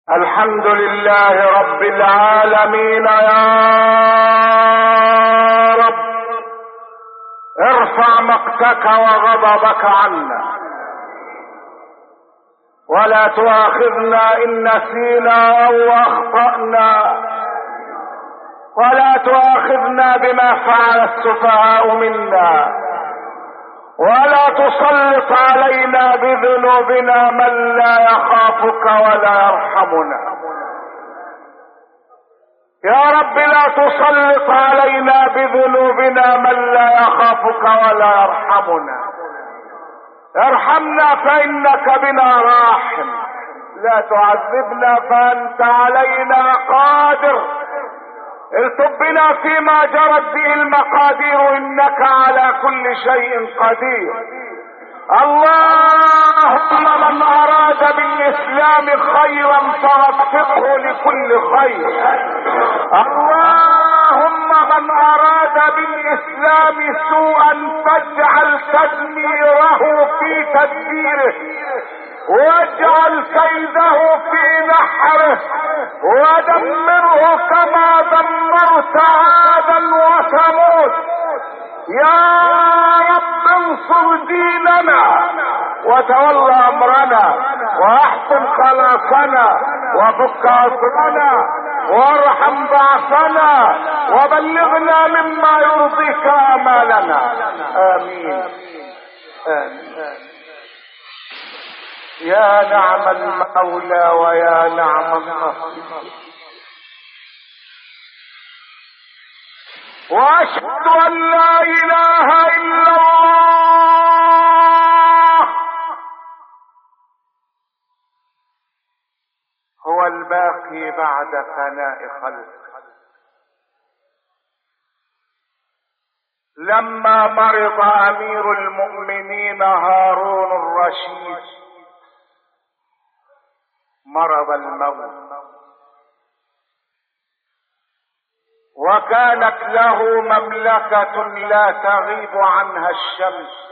الحمد لله رب العالمين. يا رب ارفع مقتك وغضبك عنا، ولا تؤاخذنا إن نسينا أو أخطأنا، ولا تؤاخذنا بما فعل السفهاء منا، ولا تسلط علينا بذنوبنا من لا يخافك ولا يرحمنا. يا رب لا تسلط علينا بذنوبنا من لا يخافك ولا يرحمنا. ارحمنا فإنك بنا راحم، لا تعذبنا فأنت علينا قادر. التب بنا فيما جرت به المقادير، إنك على كل شيء قدير. اللهم من أراد بالإسلام خيرا فوفقه لكل خير. اللهم من أراد بالإسلام سوءا فاجعل تدميره في تدبيره، واجعل كيده في نحره، ودمره كما دمرت عادا وثمود. يا رب انصر ديننا وتولى امرنا، واحسن خلاصنا، وفك اسرنا، وارحم ضعفنا، وبلغنا مما يرضيك امالنا. امين امين. يا نعم المولى ويا نعم النصير. واشهد ان لا اله الا الله هو الباقي بعد فناء خلقه. لما مرض امير المؤمنين هارون الرشيد مرض الموت، وكانت له مملكة لا تغيب عنها الشمس.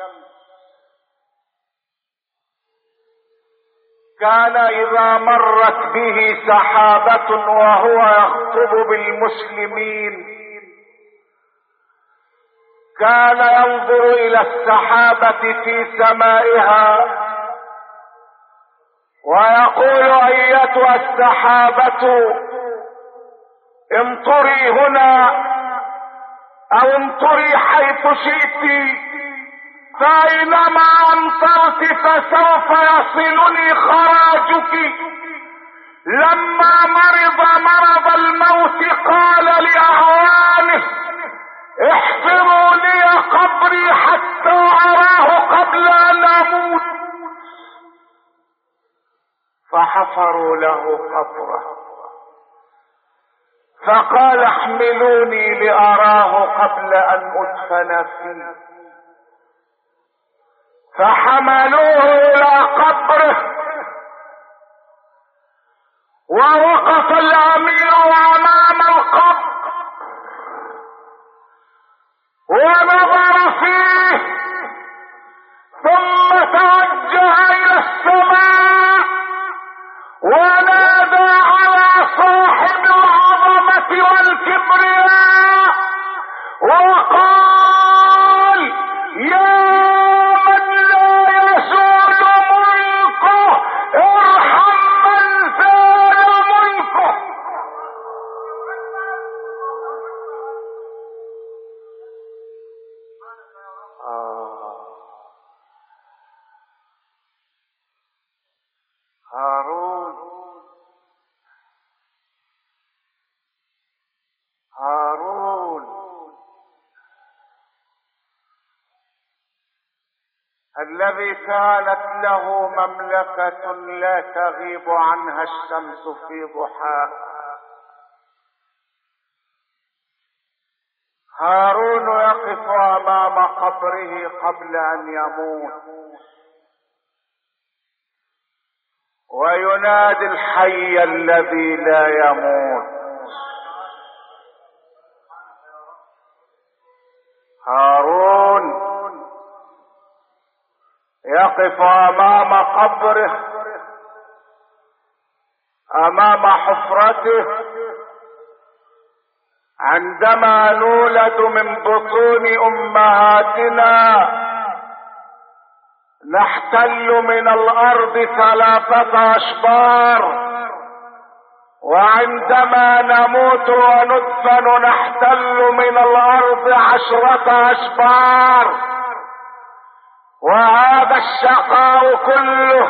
كان إذا مرت به سحابة وهو يخطب بالمسلمين كان ينظر إلى السحابة في سمائها ويقول: أيتها السحابة امطري هنا او امطري حيث شئت، فاينما امطرت فسوف يصلني خراجك. لما مرض الموت قال لاعوانه: احفروا لي قبري حتى اراه قبل ان اموت. فحفروا له قبره، فقال: احملوني لاراه قبل ان ادفن فيه. فحملوه الى قبره، ووقف الامير امام القبر ونظر فيه، ثم توجه الى السماء ونادى على صاحب العظمة والكبرياء وقال: يا من لا يزول ملكه ارحم من زال ملكه. هارون الذي كانت له مملكة لا تغيب عنها الشمس في ضحاها. هارون يقف امام قبره قبل ان يموت وينادي الحي الذي لا يموت: هارون يقف امام قبره امام حفرته عندما نولد من بطون امهاتنا نحتل من الارض 3 اشبار، وعندما نموت وندفن نحتل من الارض 10 اشبار. وهذا الشقاء كله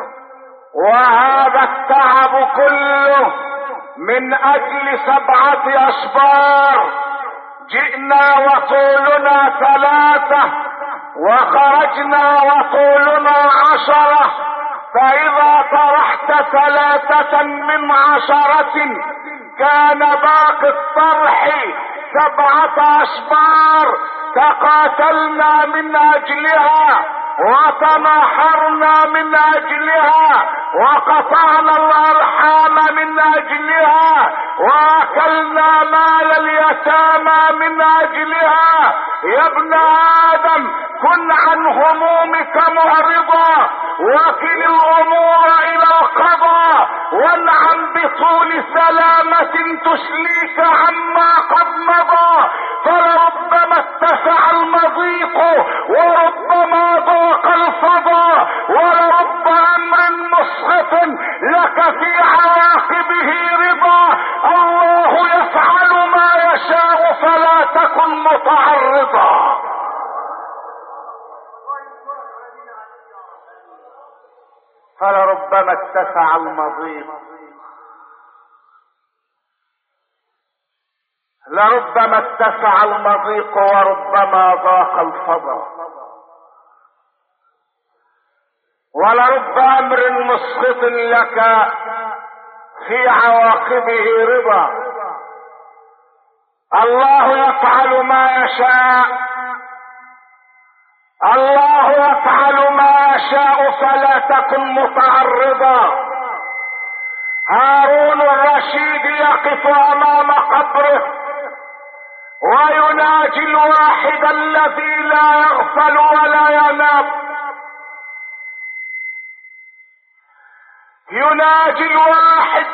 وهذا التعب كله من اجل 7 اشبار. جئنا وطولنا 3 وخرجنا وطولنا 10، فاذا طرحت 3 من 10 كان باقي الطرح 7 اشبار. تقاتلنا من اجلها وتناحرنا من اجلها وقطعنا الارحام من اجلها واكلنا مال اليتامى من اجلها. يا ابن ادم كن عن همومك معرضا وكل الامور الى القضاء وانعم بطول سلامة تشليك عما قد مضى. فلربما اتسع المضيق وربما ضاق الفضا، ولرب امر مسخط لك في عواقبه رضا. الله يفعل ما يشاء فلا تكن متعرضا. فلربما اتسع المضيق، لربما اتسع المضيق وربما ضاق الفضا، ولرب امر مسخط لك في عواقبه رضا. الله يفعل ما يشاء، الله يفعل ما يشاء فلا تكن متعرضا. هارون الرشيد يقف امام قبره ويناجي الواحد الذي لا يغفل ولا ينام، يناجي الواحد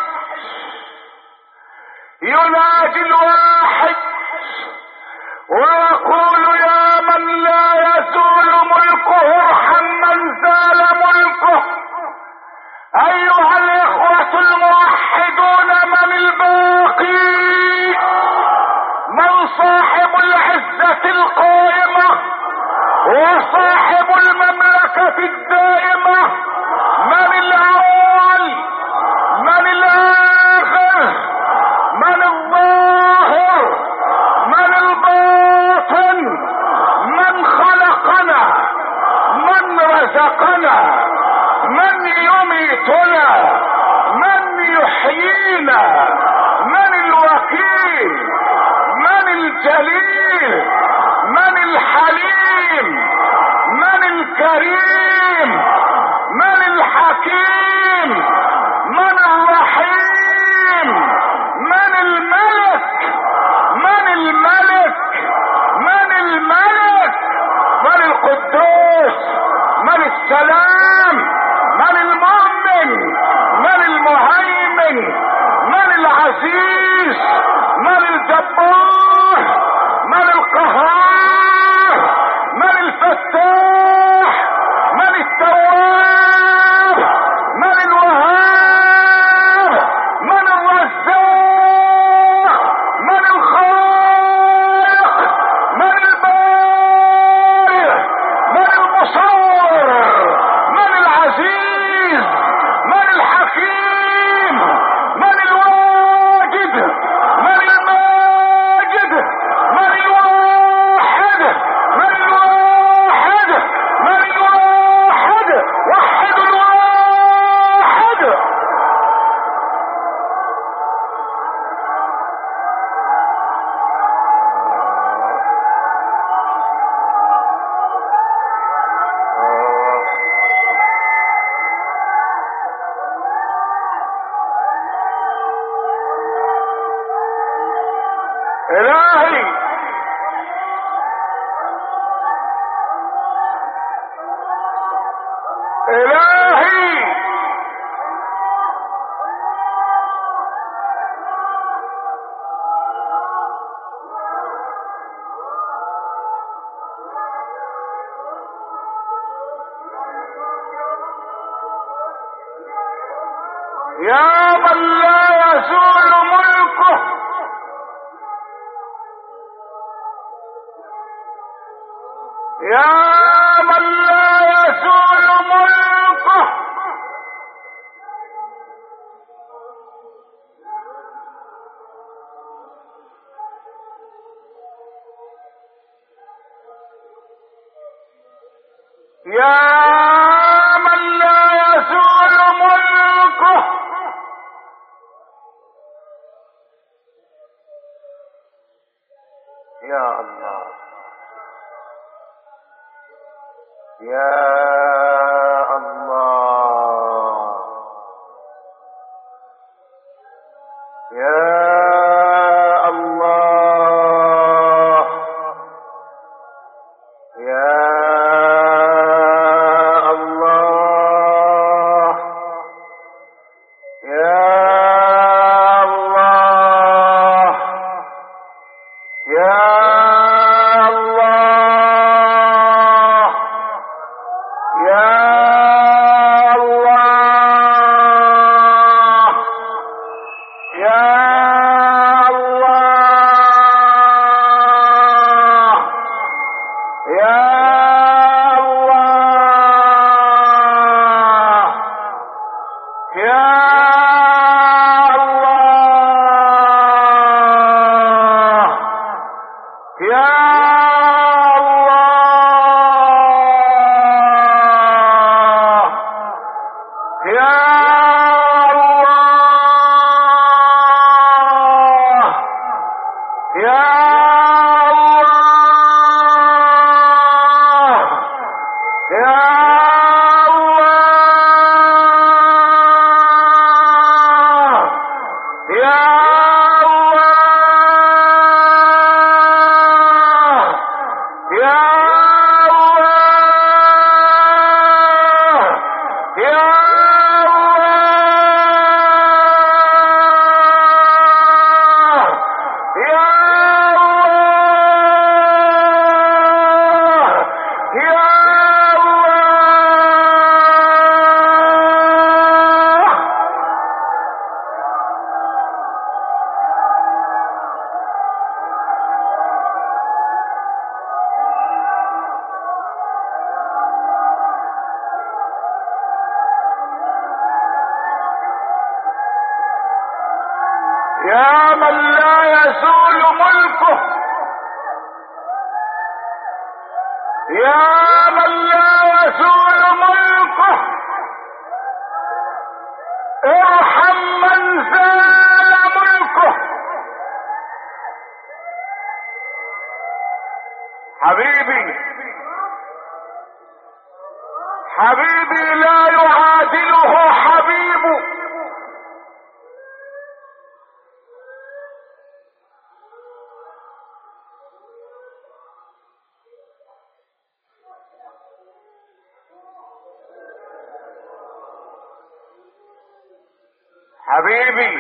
ويقول يا من لا يزول ملكه ارحم من زال ملكه. ايها الاخوة الموحدون من الباقي؟ من صاحب العزة القائمة وصاحب المملكة الدائمة؟ من الاول؟ من الاخر؟ من الظاهر؟ من الباطن؟ من خلقنا؟ من رزقنا؟ من يميتنا؟ من يحيينا؟ من الوكيل؟ من الجليل؟ من الحليم؟ من الكريم؟ من الحكيم؟ من الرحيم؟ من الملك؟ من الملك؟ من الملك؟ من القدوس؟ من السلام؟ من المؤمن؟ من المهيمن؟ من العزيز؟ من الجبار؟ من القهار؟ من الفتاح؟ من التواب؟ من الوهاب؟ من الرزاق؟ من الخالق؟ من البارئ؟ من المصور؟ من العزيز؟ من الحكيم؟ من الواجد؟ من الماجد؟ من الواحد؟ من الواحد؟ من الواحد؟ وحد الواحد. إلهي إلهي يا من لا يزول ملكه، يا من لا يزول ملكه، يا من لا يزول ملكه، يا الله، يا الله، يا الله، يا الله، يا الله، يا الله، يا الله، يا الله، يا الله، يا الله، يا الله، يا الله، يا الله، يا الله، يا الله، يا الله، يا يا من لا يزول ملكه، يا من لا يزول ملكه، ارحم من زال ملكه. حبيبي حبيبي لا يعادله حبيب، حبيبي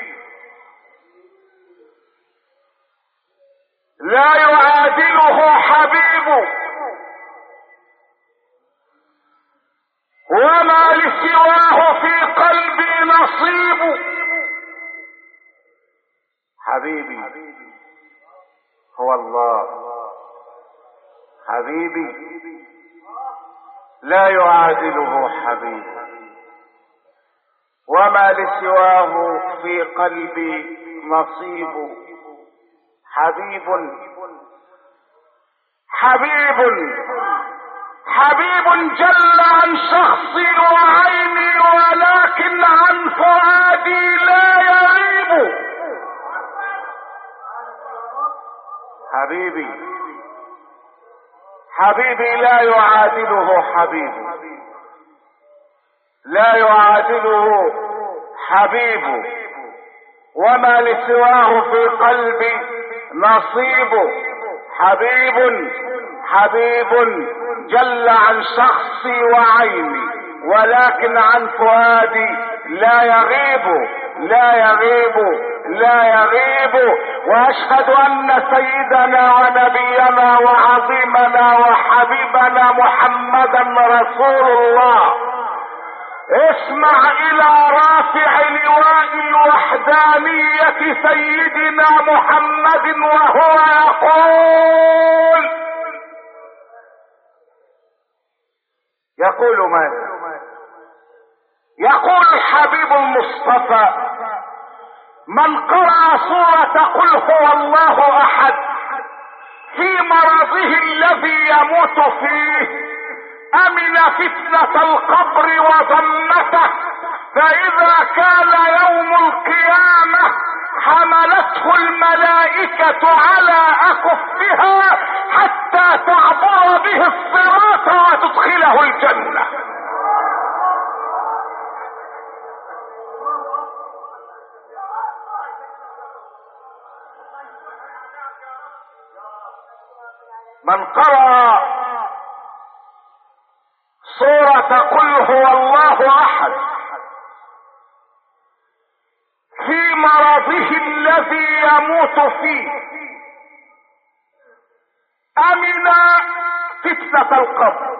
لا يعادله حبيب، وما لسواه في قلبي نصيب. حبيبي هو الله، حبيبي لا يعادله حبيب، وما لسواه في قلبي نصيب. حبيب حبيب حبيب جل عن شخصي وعيني، ولكن عن فؤادي لا يغيب. حبيبي حبيبي لا يعادله حبيب، لا يعادله حبيب، وما لسواه في قلبي نصيب. حبيب حبيب جل عن شخصي وعيني، ولكن عن فؤادي لا يغيب، لا يغيب، لا يغيب. واشهد ان سيدنا ونبينا وعظيمنا وحبيبنا محمدا رسول الله اسمع الى رافع لواء الوحدانية سيدنا محمد وهو يقول ماذا؟ يقول الحبيب المصطفى: من قرأ سورة قل هو الله احد في مرضه الذي يموت فيه امن فتنة القبر وضمته، فاذا كان يوم القيامة حملته الملائكة على اكفها حتى تعبر به الصراط وتدخله الجنة. من قرأ سورة قل هو الله احد في مرضه الذي يموت فيه امن فتنة القبر،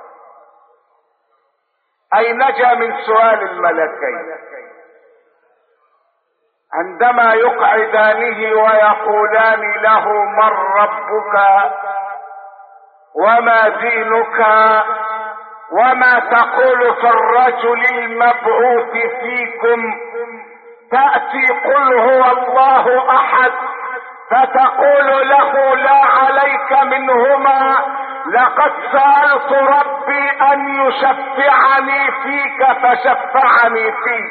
اي نجا من سؤال الملكين عندما يقعدانه ويقولان له: من ربك وما دينك وما تقول في الرجل المبعوث فيكم؟ تأتي قل هو الله احد فتقول له: لا عليك منهما، لقد سألت ربي ان يشفعني فيك فشفعني فيك.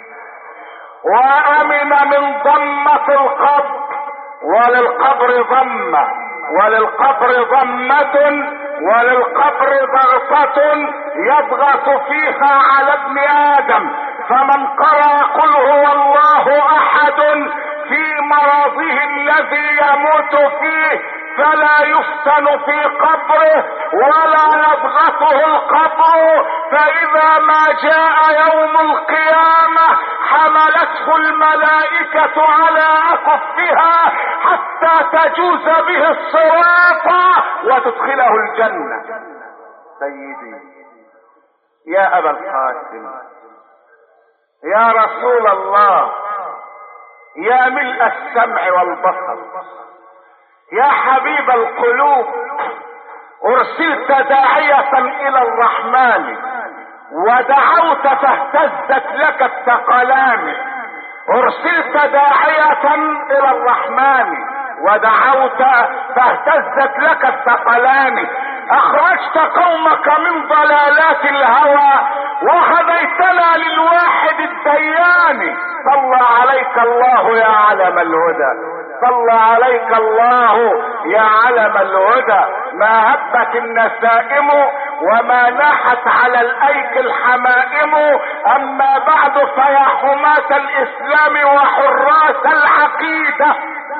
وامن من ضمة القبر، وللقبر ضمة، وللقبر ضمة، وللقبر ضغطة يضغط فيها على ابن ادم. فمن قرأ قل هو الله احد في مرضه الذي يموت فيه فلا يفتن في قبره ولا يضغطه القبر، فاذا ما جاء يوم القيامة حملته الملائكة على اكفها حتى تجوز به الصراط وتدخله الجنة. سيدي يا ابا القاسم، يا رسول الله، يا ملء السمع والبصر، يا حبيب القلوب، ارسلت داعية الى الرحمن ودعوت فاهتزت لك الثقلان. ارسلت داعية الى الرحمن ودعوت فاهتزت لك الثقلان. اخرجت قومك من ضلالات الهوى وهديتنا للواحد الديان. صلى عليك الله يا علم الهدى، صلى عليك الله يا علم الهدى. ما هبت النسائم وما ناحت على الايك الحمائم. اما بعد فيا حماة الاسلام وحراس العقيدة،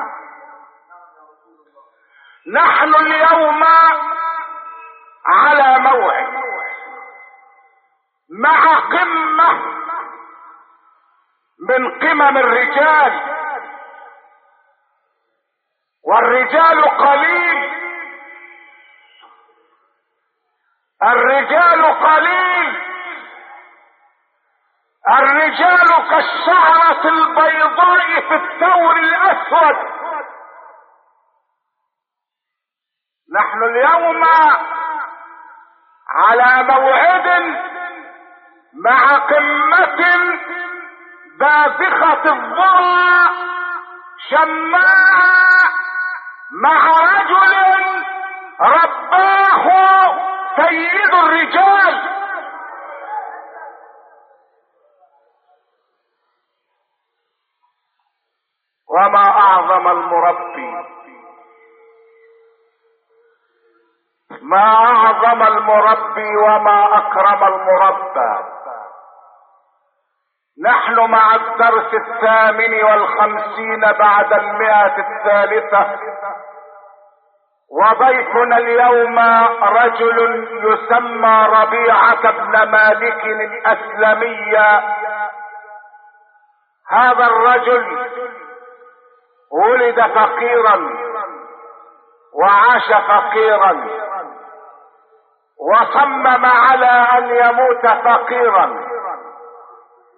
نحن اليوم على موعد مع قمة من قمم الرجال، والرجال قليل، الرجال قليل، الرجال كالشعرة البيضاء في الثور الاسود. نحن اليوم على موعد مع قمة باذخة الذرى شماعة مع رجل رباه سيد الرجال. وما اعظم المربي، ما اعظم المربي وما اكرم المربى. نحن مع الدرس 58 بعد 100 وضيفنا اليوم رجل يسمى ربيعة بن مالك الاسلمي. هذا الرجل ولد فقيرا وعاش فقيرا وصمم على ان يموت فقيرا،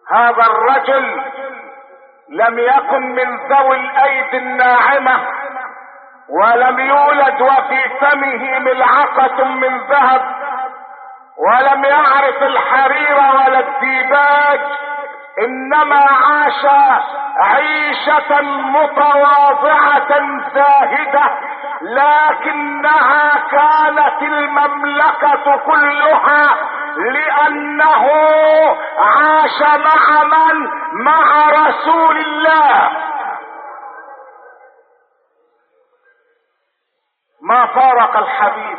هذا الرجل لم يكن من ذوي الايدي الناعمة، ولم يولد وفي فمه ملعقة من ذهب، ولم يعرف الحرير ولا الديباج، انما عاش عيشة متواضعة زاهدة، لكنها كانت المملكة كلها، لانه عاش مع من؟ مع رسول الله. ما فارق الحبيب،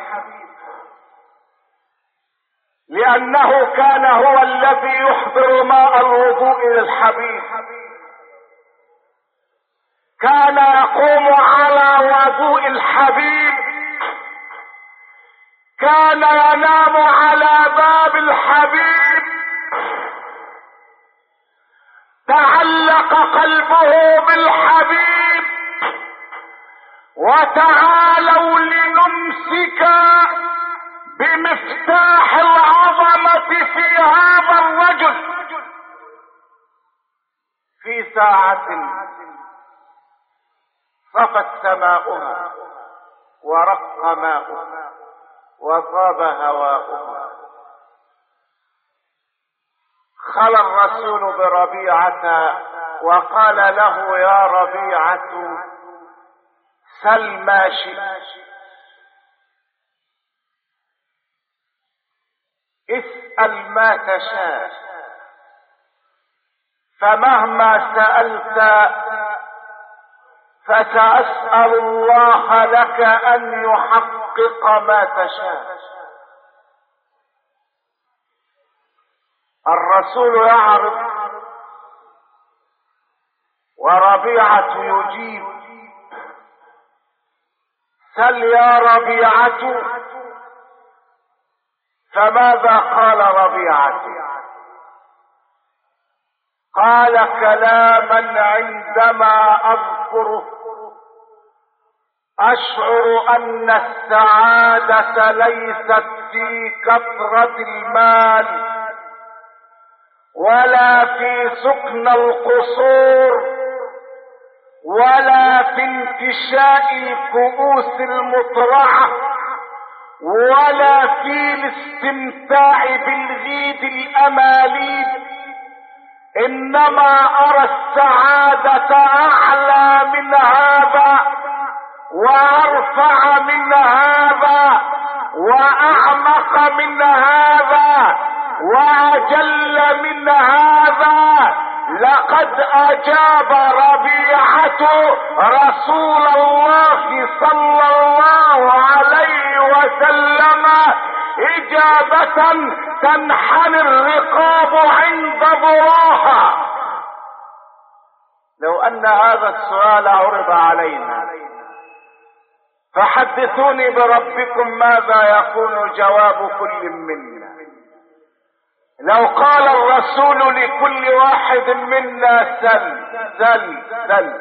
لانه كان هو الذي يحضر ماء الوضوء للحبيب، كان يقوم على وضوء الحبيب، كان ينام على باب الحبيب، تعلق قلبه بالحبيب. وتعالوا لنمسك بمفتاح العظمة في هذا الرجل. في ساعة صفت سماؤها ورق ماؤها وطاب هواؤها، خلى الرسول بربيعة وقال له: يا ربيعة سل ما شئت، اسأل ما تشاء، فمهما سألت فسأسأل الله لك أن يحقق ما تشاء. الرسول يعرض وربيعة يجيب: سل يا ربيعة. فماذا قال ربيعة؟ قال كلاما عندما أذكره أشعر أن السعادة ليست في كثرة المال ولا في سكن القصور ولا في انتشاء الكؤوس المطرعة ولا في الاستمتاع بالغيد الأماليد، إنما أرى السعادة أعلى من هذا وأرفع من هذا وأعمق من هذا وأجل من هذا. لقد أجاب ربيعة رسول الله صلى الله عليه وسلم إجابة تنحني الرقاب عند ذراها. لو أن هذا السؤال عرض علينا فحدثوني بربكم ماذا يكون جواب كل منا؟ لو قال الرسول لكل واحد منا سل سل سل،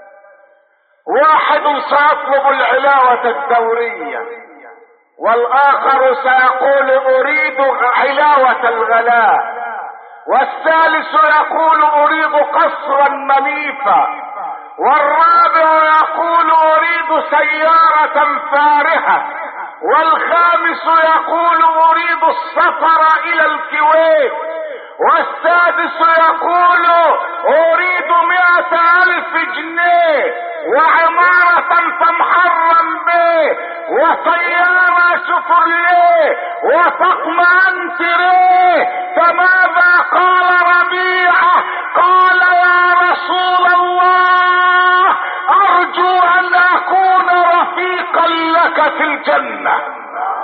واحد سيطلب العلاوة الدورية والآخر سيقول أريد علاوة الغلاء، والثالث يقول أريد قصرا منيفا، والرابع يقول أريد سيارة فارهة، والخامس يقول أريد السفر إلى الكويت، والسادس يقول أريد 100,000 جنيه وعمارة تمحرم به وسيارة شفرليه وطقم أنتريه. فماذا قال ربيعة؟ قال: يا رسول الله أرجو أن أكون رفيقا لك في الجنة.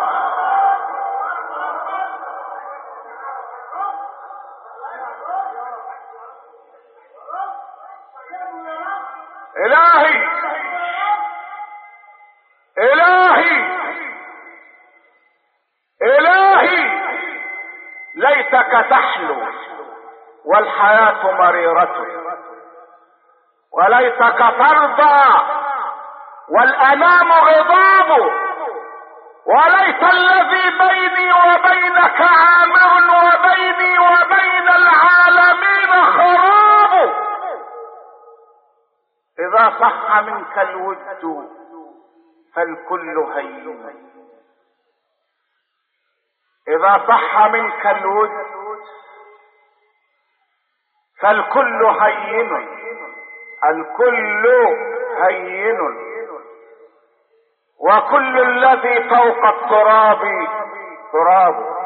إلهي إلهي إلهي ليتك تحلو والحياة مريرة، وليتك ترضى والأنام غضاب، وليت الذي بيني وبينك عامر وبيني وبين العالمين صح منك الود فالكل هين. اذا صح منك الود فالكل هين، الكل هين، وكل الذي فوق التراب تراب.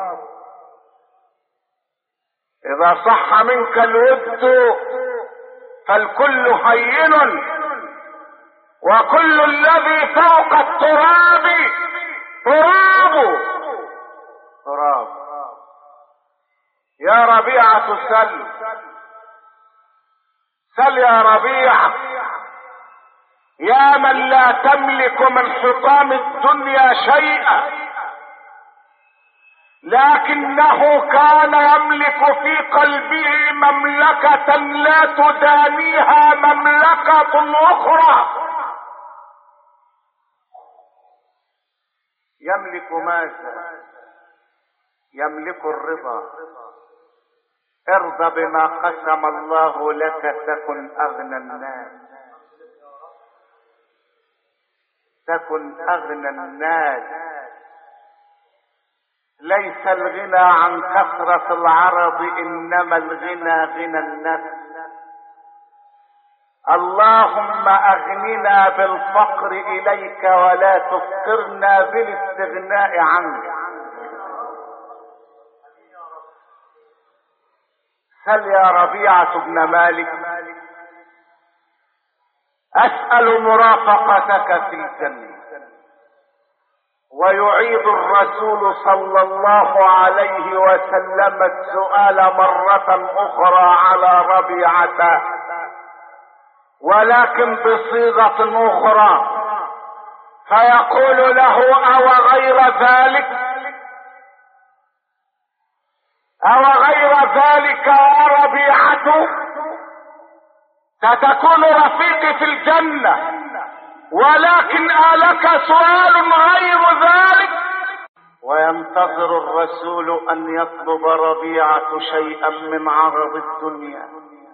اذا صح منك الود فالكل هين، وكل الذي فوق التراب تراب. تراب. يا ربيعة سل يا ربيعة، يا من لا تملك من حطام الدنيا شيئا، لكنه كان يملك في قلبه مملكة لا تدانيها مملكة أخرى. يملك ماذا؟ يملك الرضا. ارضى بما قسم الله لك تكن أغنى الناس، تكن أغنى الناس. ليس الغنى عن كثرة العرض، إنما الغنى غنى النفس. اللهم أغننا بالفقر إليك ولا تفقرنا بالاستغناء عنك. سل يا ربيعة بن مالك، أسأل مرافقتك في الجنة. ويعيد الرسول صلى الله عليه وسلم السؤال مرة أخرى على ربيعة، ولكن بصيغة أخرى، فيقول له: أو غير ذلك، أو غير ذلك يا ربيعة ستكون رفيقي في الجنة، ولكن آلك سؤال غير ذلك. وينتظر الرسول أن يطلب ربيعة شيئا من عرض الدنيا.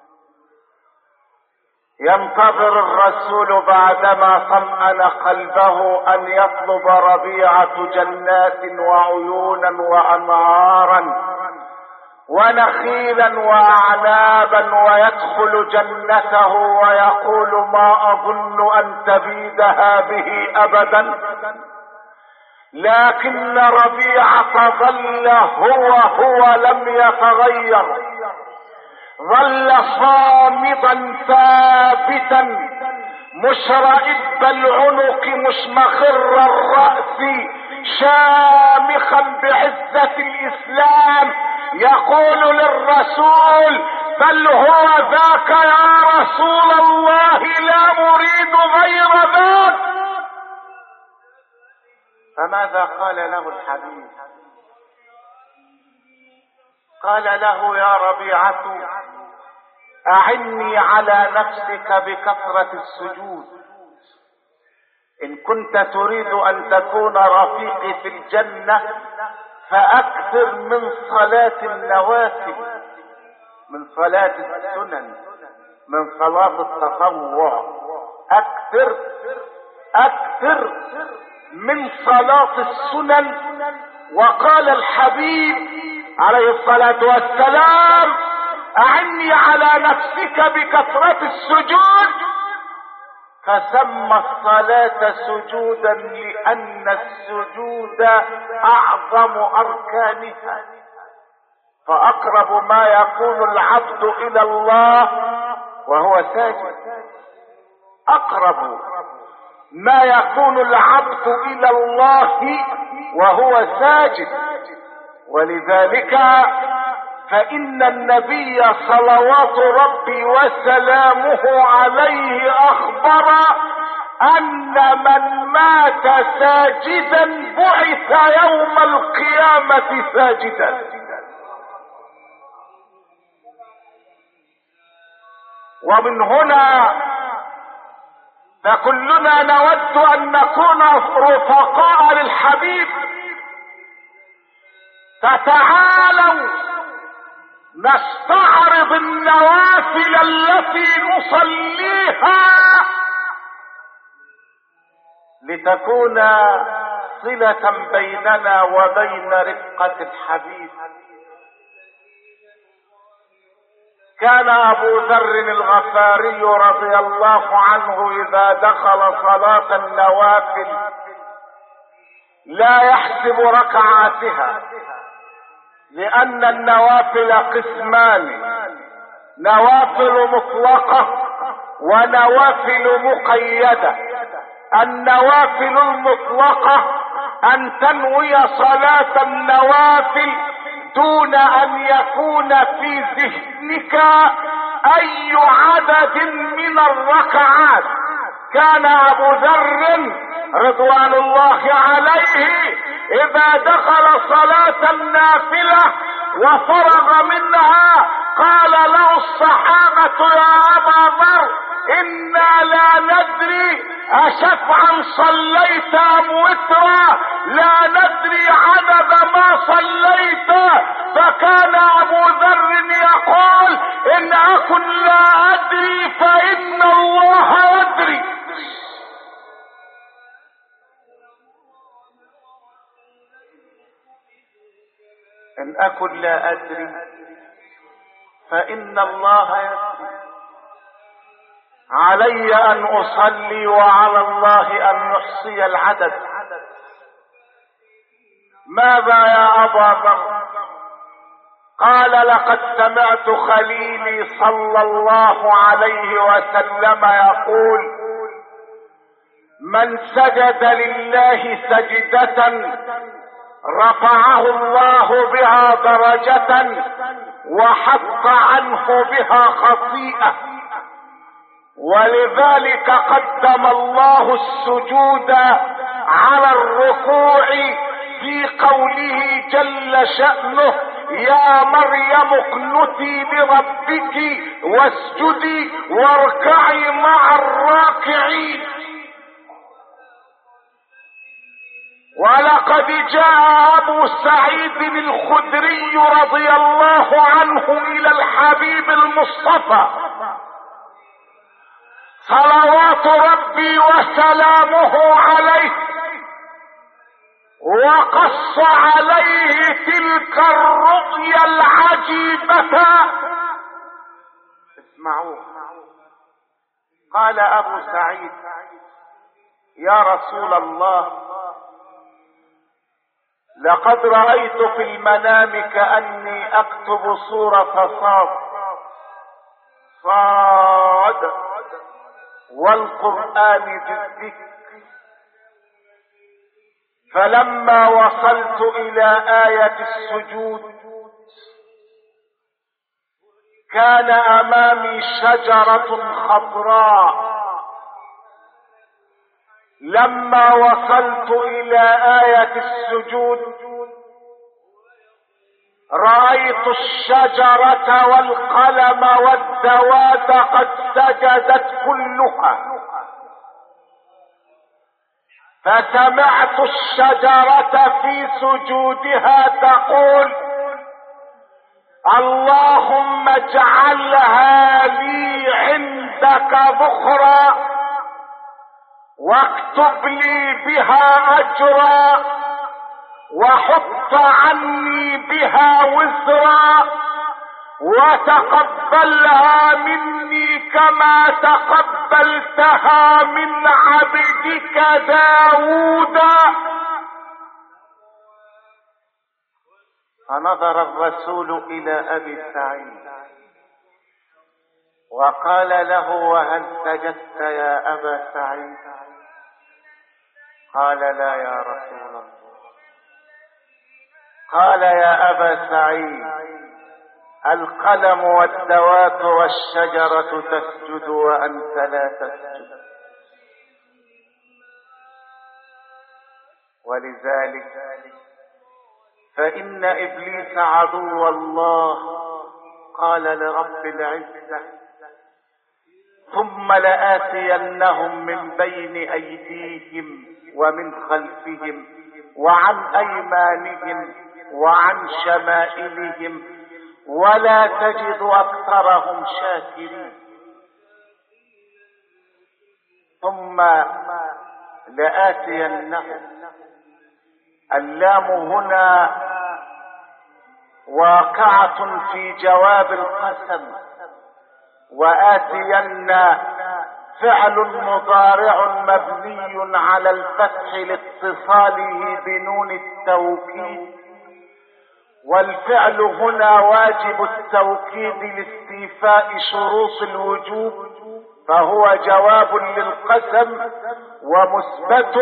ينتظر الرسول بعدما طمأن قلبه أن يطلب ربيعة جنات وعيونا وأنهارا ونخيلا وأعنابا، ويدخل جنته ويقول: ما أظن أن تبيد هذه أبدا. لكن ربيعة ظل هو لم يتغير، ظل صامدا ثابتا مشرئب العنق مشمخر الرأس شامخا بعزة الإسلام، يقول للرسول: بل هو ذاك يا رسول الله، لا أريد غير ذاك. فماذا قال له الحبيب؟ قال له: يا ربيعة أعني على نفسك بكثرة السجود. إن كنت تريد أن تكون رفيقي في الجنة فأكثر من صلاة النوافل، من صلاة السنن، من صلاة التطوع. أكثر من صلاة السنن. وقال الحبيب عليه الصلاة والسلام: أعني على نفسك بكثرة السجود. فسمى الصلاة سجودا لأن السجود أعظم أركانها. فأقرب ما يكون العبد إلى الله وهو ساجد، أقرب ما يكون العبد إلى الله وهو ساجد. ولذلك فإن النبي صلوات ربي وسلامه عليه أخبر أن من مات ساجدا بعث يوم القيامة ساجدا. ومن هنا فكلنا نود أن نكون رفقاء للحبيب. فتعالوا نستعرض النوافل التي نصليها لتكون صلة بيننا وبين رفقة الحبيب. كان أبو ذر الغفاري رضي الله عنه إذا دخل صلاة النوافل لا يحسب ركعاتها، لأن النوافل قسمان: نوافل مطلقة ونوافل مقيدة. النوافل المطلقة أن تنوي صلاة النوافل دون أن يكون في ذهنك أي عدد من الركعات. كان أبو ذر رضوان الله عليه إذا دخل صلاة النافلة وفرغ منها قال له الصحابة: يا أبا ذر، إنا لا ندري أشفعا صليت أم وترا، لا ندري عدد ما صليت. فكان أبو ذر يقول: إن أكن لا أدري فإن الله يدري. إن أكن لا أدري فإن الله يدري. علي أن أصلي وعلى الله أن نحصي العدد. ماذا يا أبا ذر؟ قال: لقد سمعت خليلي صلى الله عليه وسلم يقول: من سجد لله سجدة رفعه الله بها درجة وحط عنه بها خطيئة. ولذلك قدم الله السجود على الركوع في قوله جل شأنه: يا مريم اقنتي لربك واسجدي واركعي مع الراكعين. ولقد جاء أبو سعيد الخدري رضي الله عنه إلى الحبيب المصطفى صلوات ربي وسلامه عليه وقص عليه تلك الرؤيا العجيبة. اسمعوها. قال أبو سعيد: يا رسول الله، لقد رأيت في المنام كأني أكتب سورة صاد والقرآن بالذكر، فلما وصلت إلى آية السجود كان أمامي شجرة خضراء. لما وصلت إلى آية السجود رأيت الشجرة والقلم والدواب قد سجدت كلها، فسمعت الشجرة في سجودها تقول: اللهم اجعلها لي عندك ذخرا واكتب لي بها أجرا وحط عني بها وزرا وتقبلها مني كما تقبلتها من عبدك داود. فنظر الرسول إلى أبي سعيد وقال له: وهل سجدت يا أبا سعيد؟ قال: لا يا رسول الله. قال: يا أبا سعيد، القلم والدواب والشجرة تسجد وأنت لا تسجد. ولذلك فإن إبليس عدو الله قال لرب العزة: ثم لآتينهم من بين أيديهم ومن خلفهم وعن أيمانهم وعن شمائلهم ولا تجد أكثرهم شاكرين. ثم لآتينهم. اللام هنا واقعة في جواب القسم، وآتين فعل مضارع مبني على الفتح لاتصاله بنون التوكيد، والفعل هنا واجب التوكيد لاستيفاء شروط الوجوب، فهو جواب للقسم ومثبت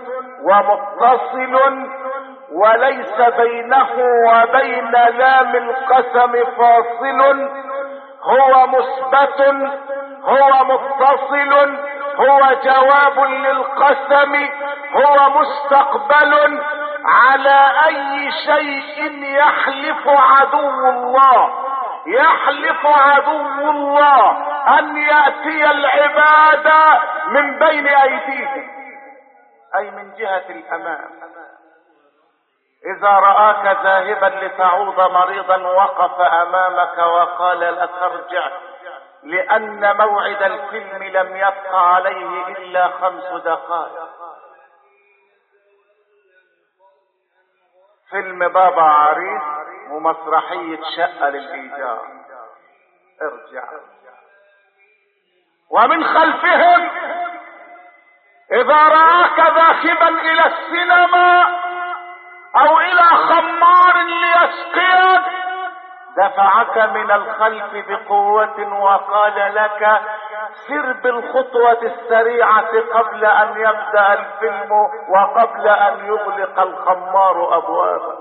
ومتصل، وليس بينه وبين لام القسم فاصل، هو مثبت هو متصل، هو جواب للقسم، هو مستقبل على اي شيء يحلف عدو الله، يحلف عدو الله ان يأتي العباد من بين ايديهم، اي من جهة الامام. اذا رآك ذاهبا لتعوض مريضا وقف امامك وقال لا ترجع، لان موعد الفيلم لم يبقى عليه الا 5 دقائق. فيلم بابا عريس ومسرحية شقة للإيجار، ارجع. ومن خلفهم اذا رآك ذاهبا الى السينما او الى خمار ليسقيك، دفعك من الخلف بقوة وقال لك سر بالخطوة السريعة قبل ان يبدأ الفيلم وقبل ان يغلق الخمار ابوابه.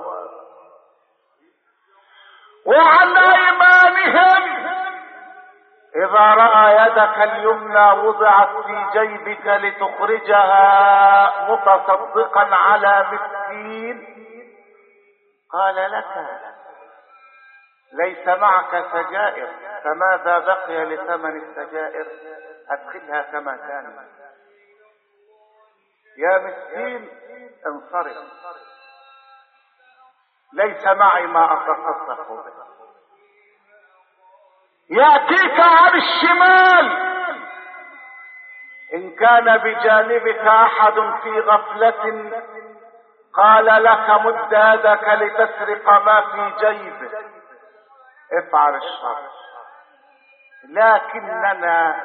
وعن ايمانهم اذا رأى يدك اليمنى وضعت في جيبك لتخرجها متصدقا على مسكين، قال لك ليس معك سجائر، فماذا بقي لثمن السجائر؟ ادخلها كما كان. يا مسكين انصرف، ليس معي ما اتصدق به. يأتيك عن الشمال ان كان بجانبك احد في غفلة قال لك مد يدك لتسرق ما في جيبك، افعل الشر. لكننا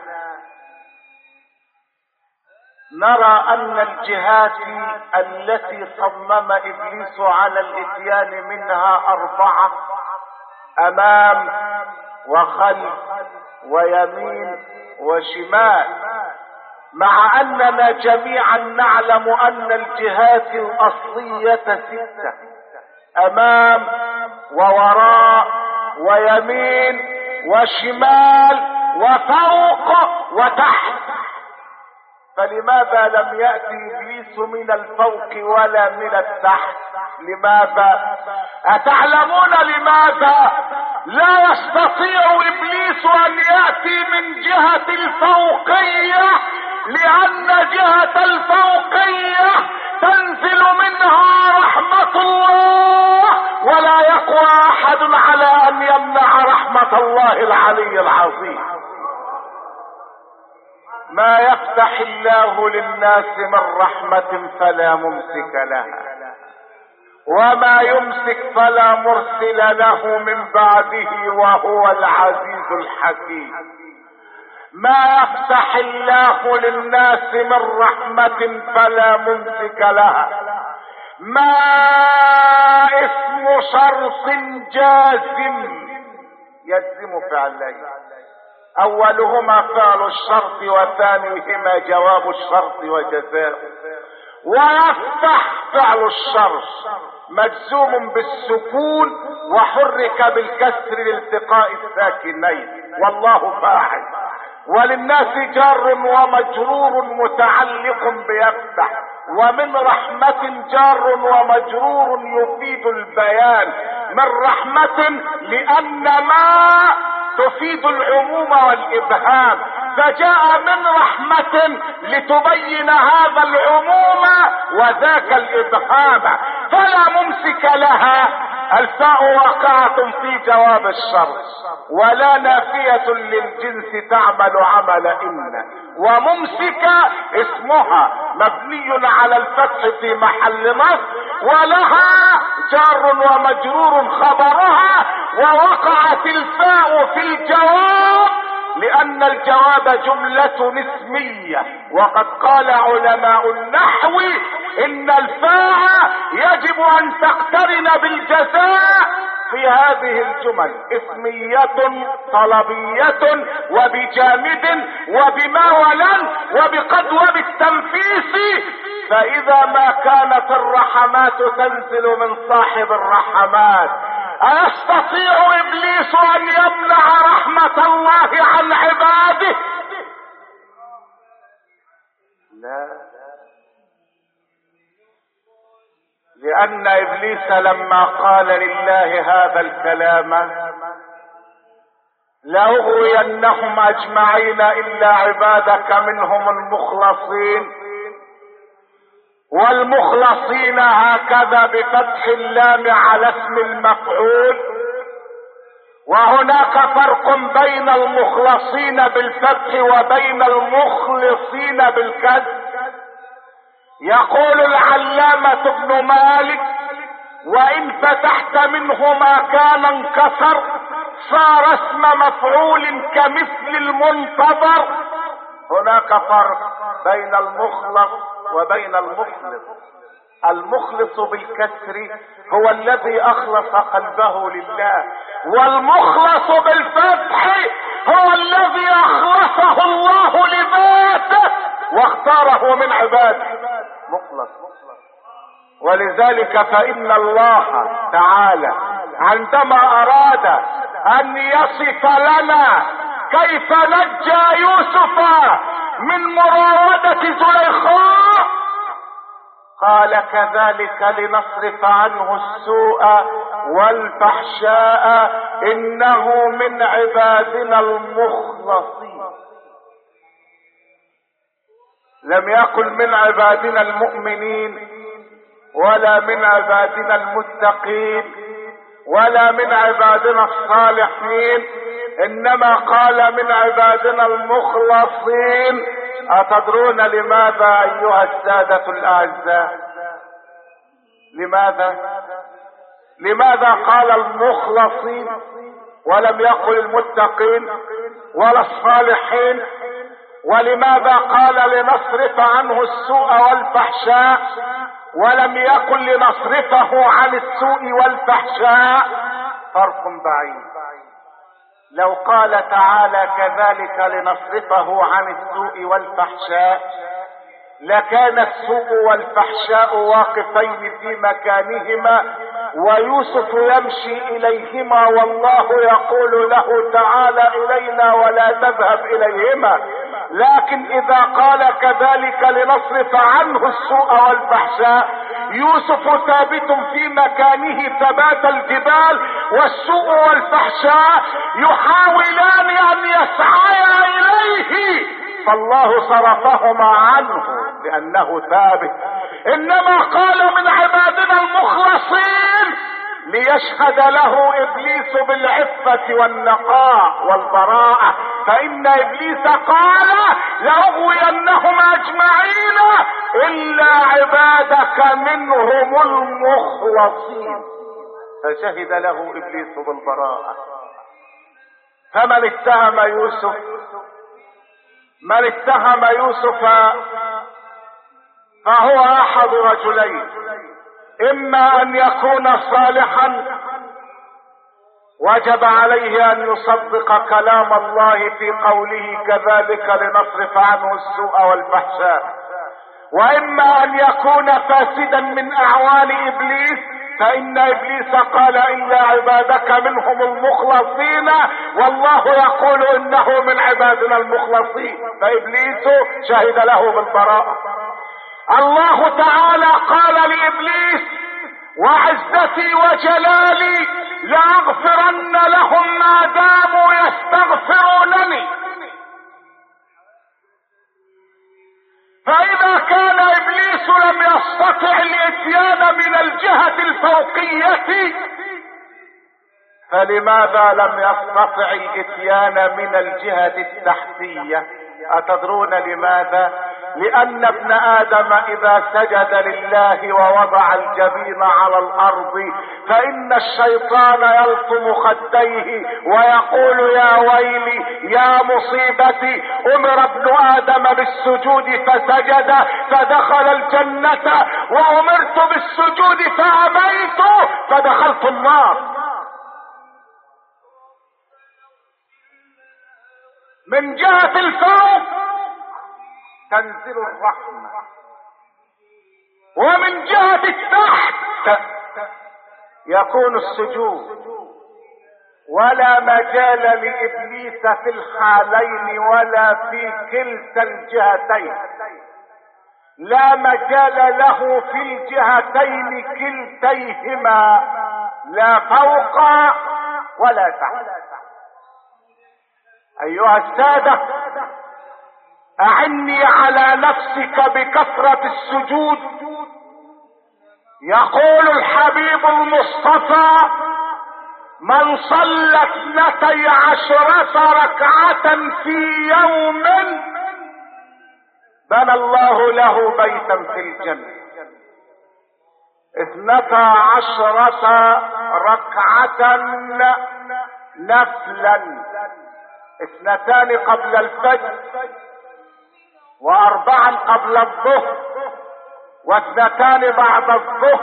نرى ان الجهات التي صمم ابليس على الاتيان منها 4: امام وخلف ويمين وشمال، مع اننا جميعا نعلم ان الجهات الاصلية 6: امام ووراء ويمين وشمال وفوق وتحت. فلماذا لم يأتي ابليس من الفوق ولا من التحت؟ لماذا؟ أتعلمون لماذا لا يستطيع ابليس ان يأتي من جهة الفوقية؟ لان جهة الفوقية تنزل منها رحمة الله، ولا يقوى احد على ان يمنع رحمة الله العلي العظيم. ما يفتح الله للناس من رحمة فلا ممسك لها، وما يمسك فلا مرسل له من بعده، وهو العزيز الحكيم. ما يفتح الله للناس من رحمة فلا ممسك لها. ما اسم شرط جازم يجزم فعلين، اولهما فعل الشرط وثانيهما جواب الشرط وجزاؤه. ويفتح فعل الشرط مجزوم بالسكون وحرك بالكسر لالتقاء الساكنين، والله فاعل. وللناس جار ومجرور متعلق بيفتح، ومن رحمة جار ومجرور يفيد البيان. من رحمة لأن ما تفيد العموم والإبهام، فجاء من رحمة لتبين هذا العموم وذاك الإبهام، فلا ممسك لها. الفاء واقعة في جواب الشرط، ولا نافية للجنس تعمل عمل إن، وممسكة اسمها مبني على الفتح في محل نصب، ولها جار ومجرور خبرها، ووقعت الفاء في الجواب لأن الجواب جملة اسمية، وقد قال علماء النحو إن الفاء يجب أن تقترن بالجزاء في هذه الجمل، اسمية طلبية وبجامد وبما ولن وبقد وبالتنفيس. فإذا ما كانت الرحمات تنزل من صاحب الرحمات، أيستطيع إبليس أن يمنع رحمة الله عن عباده؟ لا، لأن إبليس لما قال لله هذا الكلام لأغوينهم أجمعين إلا عبادك منهم المخلصين، والمخلصين هكذا بفتح اللام على اسم المفعول، وهناك فرق بين المخلصين بالفتح وبين المخلصين بالكسر. يقول العلامة ابن مالك: وإن فتحت منه ما كان انكسر صار اسم مفعول كمثل المنتظر. هناك فرق بين المخلص وبين المخلص. المخلص بالكسر هو الذي أخلص قلبه لله، والمخلص بالفتح هو الذي أخلصه الله لذاته واختاره من عباده مخلص. ولذلك فإن الله تعالى عندما أراد أن يصف لنا كيف نجى يوسف من مراودة زليخاء قال: كذلك لنصرف عنه السوء والفحشاء إنه من عبادنا المخلصين. لم يقل من عبادنا المؤمنين، ولا من عبادنا المتقين، ولا من عبادنا الصالحين، انما قال من عبادنا المخلصين. اتدرون لماذا ايها السادة الاعزاء؟ لماذا قال المخلصين ولم يقل المتقين ولا الصالحين؟ ولماذا قال لنصرف عنه السوء والفحشاء ولم يقل لنصرفه عن السوء والفحشاء؟ فرق بعيد. لو قال تعالى كذلك لنصرفه عن السوء والفحشاء لكان السوء والفحشاء واقفين في مكانهما ويوسف يمشي اليهما، والله يقول له تعالى الينا ولا تذهب اليهما. لكن اذا قال كذلك لنصرف عنه السوء والفحشاء، يوسف ثابت في مكانه ثبات الجبال، والسوء والفحشاء يحاولان ان يسعيا اليه، فالله صرفهما عنه لانه ثابت. انما قال من عبادنا المخلصين ليشهد له ابليس بالعفة والنقاء والبراءة، فان ابليس قال لأغوينهم اجمعين الا عبادك منهم المخلصين، فشهد له ابليس بالبراءة. فمن اتهم يوسف؟ من اتهم يوسف فهو احد رجلين: اما ان يكون صالحا وجب عليه ان يصدق كلام الله في قوله كذلك لنصرف عنه السوء والفحشاء، واما ان يكون فاسدا من اعوان ابليس، فان ابليس قال الا عبادك منهم المخلصين، والله يقول انه من عبادنا المخلصين، فابليس شهد له بالبراءة. الله تعالى قال لابليس: وعزتي وجلالي لاغفرن لهم ما داموا يستغفرونني. فاذا كان ابليس لم يستطع الاتيان من الجهة الفوقية، فلماذا لم يستطع الاتيان من الجهة التحتية؟ أتدرون لماذا؟ لأن ابن آدم إذا سجد لله ووضع الجبين على الأرض فإن الشيطان يلطم خديه ويقول يا ويلي يا مصيبتي، أمر ابن آدم بالسجود فسجد فدخل الجنة، وأمرت بالسجود فأبيت فدخلت النار. من جهة الفوق تنزل الرحمة، ومن جهة التحت يكون السجود. ولا مجال لإبليس في الحالين ولا في كلتا الجهتين، لا مجال له في الجهتين كلتيهما، لا فوق ولا تحت. أيها السادة، أعني على نفسك بكثرة السجود. يقول الحبيب المصطفى: من صلى 12 ركعة في يوم بنى الله له بيتا في الجنة. 12 ركعة نفلا، 2 قبل الفجر، و4 قبل الظهر، و2 بعد الظهر،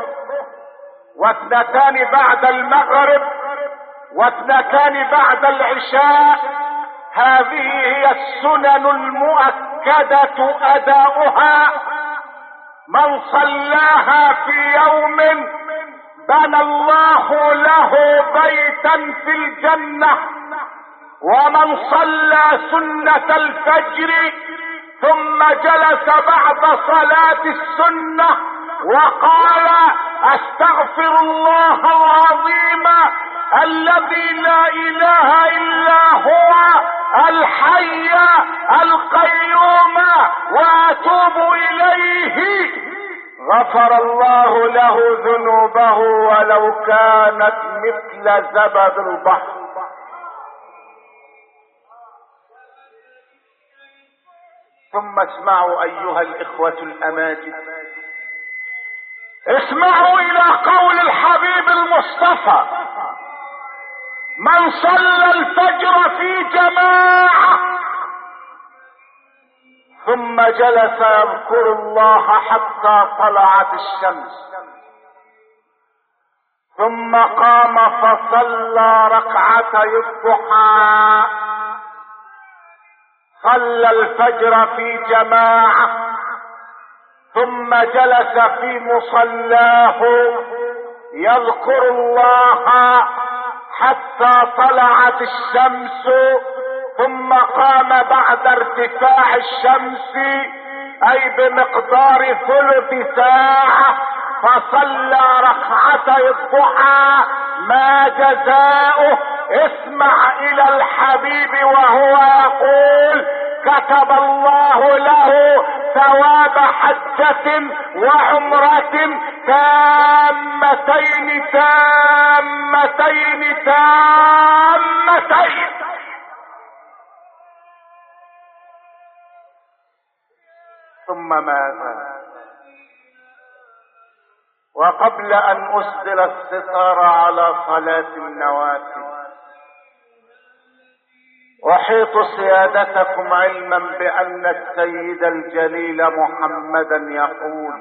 و2 بعد المغرب، و2 بعد العشاء. هذه هي السنن المؤكدة أداؤها. من صلاها في يوم بنى الله له بيتا في الجنة. ومن صلى سنة الفجر ثم جلس بعد صلاة السنة وقال: استغفر الله العظيم الذي لا اله الا هو الحي القيوم واتوب اليه، غفر الله له ذنوبه ولو كانت مثل زبد البحر. ثم اسمعوا أيها الإخوة الأماجد، اسمعوا إلى قول الحبيب المصطفى: من صلى الفجر في جماعة ثم جلس يذكر الله حتى طلعت الشمس، ثم قام فصلى ركعتي الضحى، صلى الفجر في جماعة ثم جلس في مصلاه يذكر الله حتى طلعت الشمس، ثم قام بعد ارتفاع الشمس اي بمقدار ثلث ساعة فصلى ركعتي الضحى. ما جزاؤه؟ اسمع الى الحبيب وهو يقول: كتب الله له ثواب حجة وعمرة تامتين تامتين تامتين. ثم ماذا؟ وقبل ان اسدل الستار على صلاة النوافل احيط سيادتكم علما بان السيد الجليل محمدا يقول: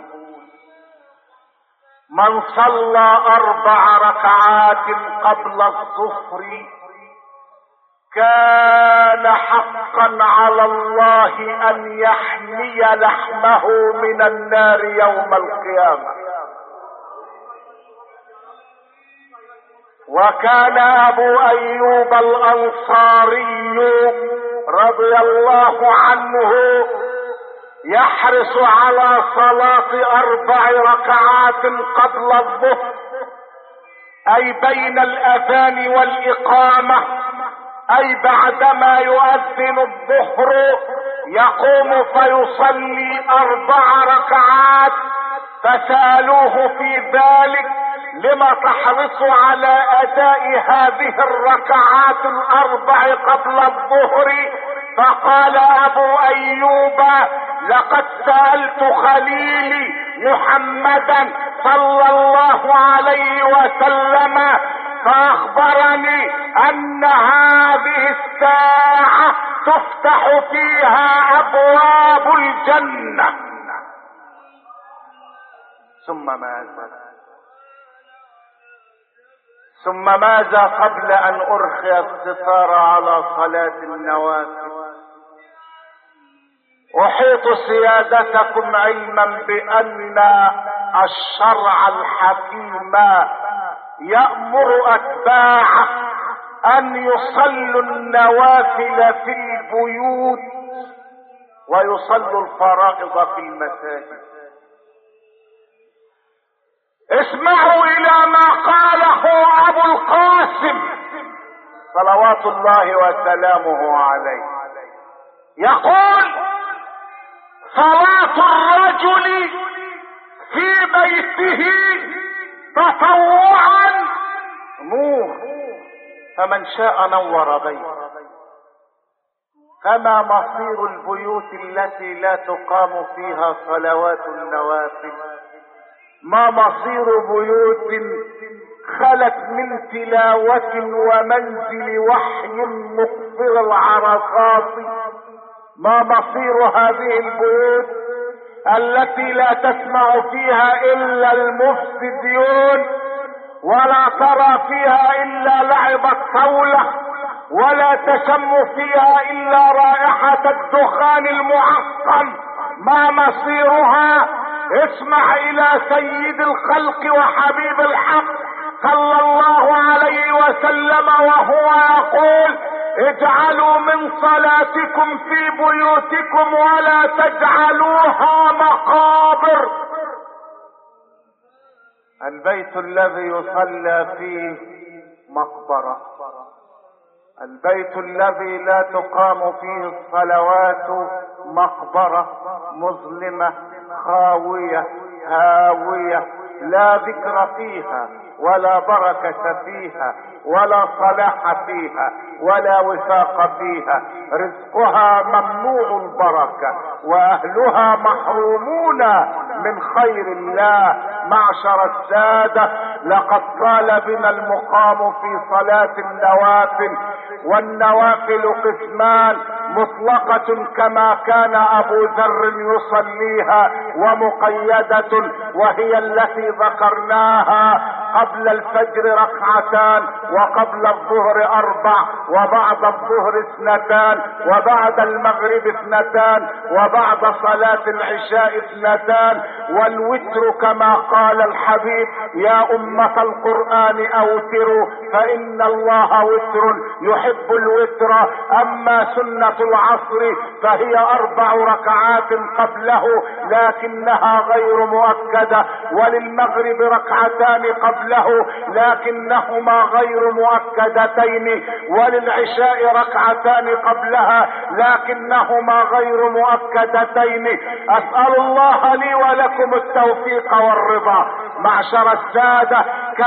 من صلى 4 ركعات قبل الظهر كان حقا على الله ان يحمي لحمه من النار يوم القيامة. وكان ابو ايوب الانصاري رضي الله عنه يحرص على صلاة 4 ركعات قبل الظهر، اي بين الاذان والاقامة، اي بعدما يؤذن الظهر يقوم فيصلي 4 ركعات. فسألوه في ذلك لما تحرص على اداء هذه الركعات الاربع قبل الظهر؟ فقال ابو ايوب: لقد سألت خليلي محمدا صلى الله عليه وسلم فاخبرني ان هذه الساعة تفتح فيها ابواب الجنة. ثم ماذا قبل ان ارخي الستار على صلاة النوافل؟ احيط سيادتكم علما بان الشرع الحكيم يأمر اتباعه ان يصلوا النوافل في البيوت ويصلوا الفرائض في المساجد. اسمعوا الى ما قاله ابو القاسم صلوات الله وسلامه عليه، يقول: صلاة الرجل في بيته تطوعا نور، فمن شاء نور بيته. فما مصير البيوت التي لا تقام فيها صلوات النوافل؟ ما مصير بيوت خلت من تلاوة ومنزل وحي مقفر العرصات؟ ما مصير هذه البيوت التي لا تسمع فيها الا المفسدون، ولا ترى فيها الا لعب الطاولة، ولا تشم فيها الا رائحة الدخان المعقم؟ ما مصيرها؟ اسمع الى سيد الخلق وحبيب الحق صلى الله عليه وسلم وهو يقول: اجعلوا من صلاتكم في بيوتكم ولا تجعلوها مقابر. البيت الذي يصلى فيه مقبرة، البيت الذي لا تقام فيه الصلوات مقبرة مظلمة خاوية هاوية، لا ذكر فيها ولا بركة فيها ولا صلاح فيها ولا وفاق فيها، رزقها ممنوع البركة واهلها محرومون من خير الله. معشر السادة، لقد طال بنا المقام في صلاة النوافل، والنوافل قسمان: مطلقة كما كان ابو ذر يصليها، ومقيدة وهي التي ذكرناها: قبل الفجر ركعتان، وقبل الظهر 4، وبعد الظهر 2، وبعد المغرب 2، وبعد صلاة العشاء 2، والوتر كما قال الحبيب: يا أمة القرآن أوتروا فإن الله وتر يحب الوتر. أما سنة العصر فهي 4 ركعات قبله لكنها غير مؤكدة، وللمغرب ركعتان قبله لكنهما غير مؤكدتين، وللعشاء ركعتان قبلها لكنهما غير مؤكدتين. أسأل الله لي ولكم التوفيق والرضا. معشر السادة،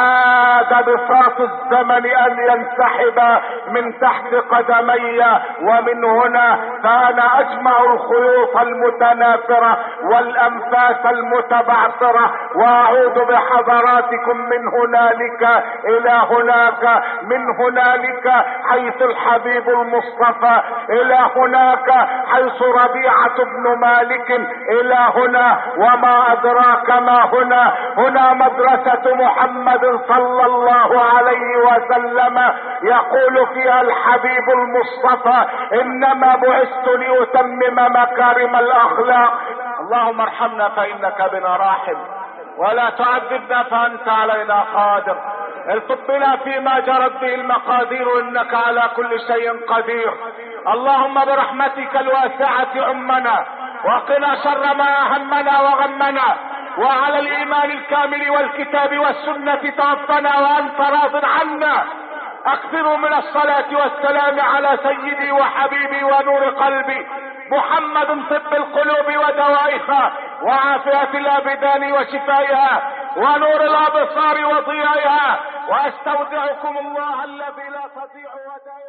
كاد بساط الزمن ان ينسحب من تحت قدمي، ومن هنا فانا اجمع الخيوط المتناثرة والانفاس المتبعثرة، واعود بحضراتكم من هنالك الى هناك، من هنالك حيث الحبيب المصطفى، الى هناك حيث ربيعة بن مالك، الى هنا وما ادراك ما هنا. هنا مدرسة محمد صلى الله عليه وسلم، يقول فيها الحبيب المصطفى: انما بعثت لاتمم مكارم الاخلاق. اللهم ارحمنا فانك بنا راحم، ولا تعذبنا فانت علينا قادر. الطب بنا فيما جرت به المقادير، انك على كل شيء قدير. اللهم برحمتك الواسعة عمنا، وقنا شر ما اهمنا وغمنا، وعلى الايمان الكامل والكتاب والسنة توفنا وانت راض عنا. اكثروا من الصلاة والسلام على سيدي وحبيبي ونور قلبي محمد، طب القلوب ودوائها وعافية الابدان وشفائها. ونور الابصار وضيائها، واستودعكم الله الذي لا تضيع ودائعه.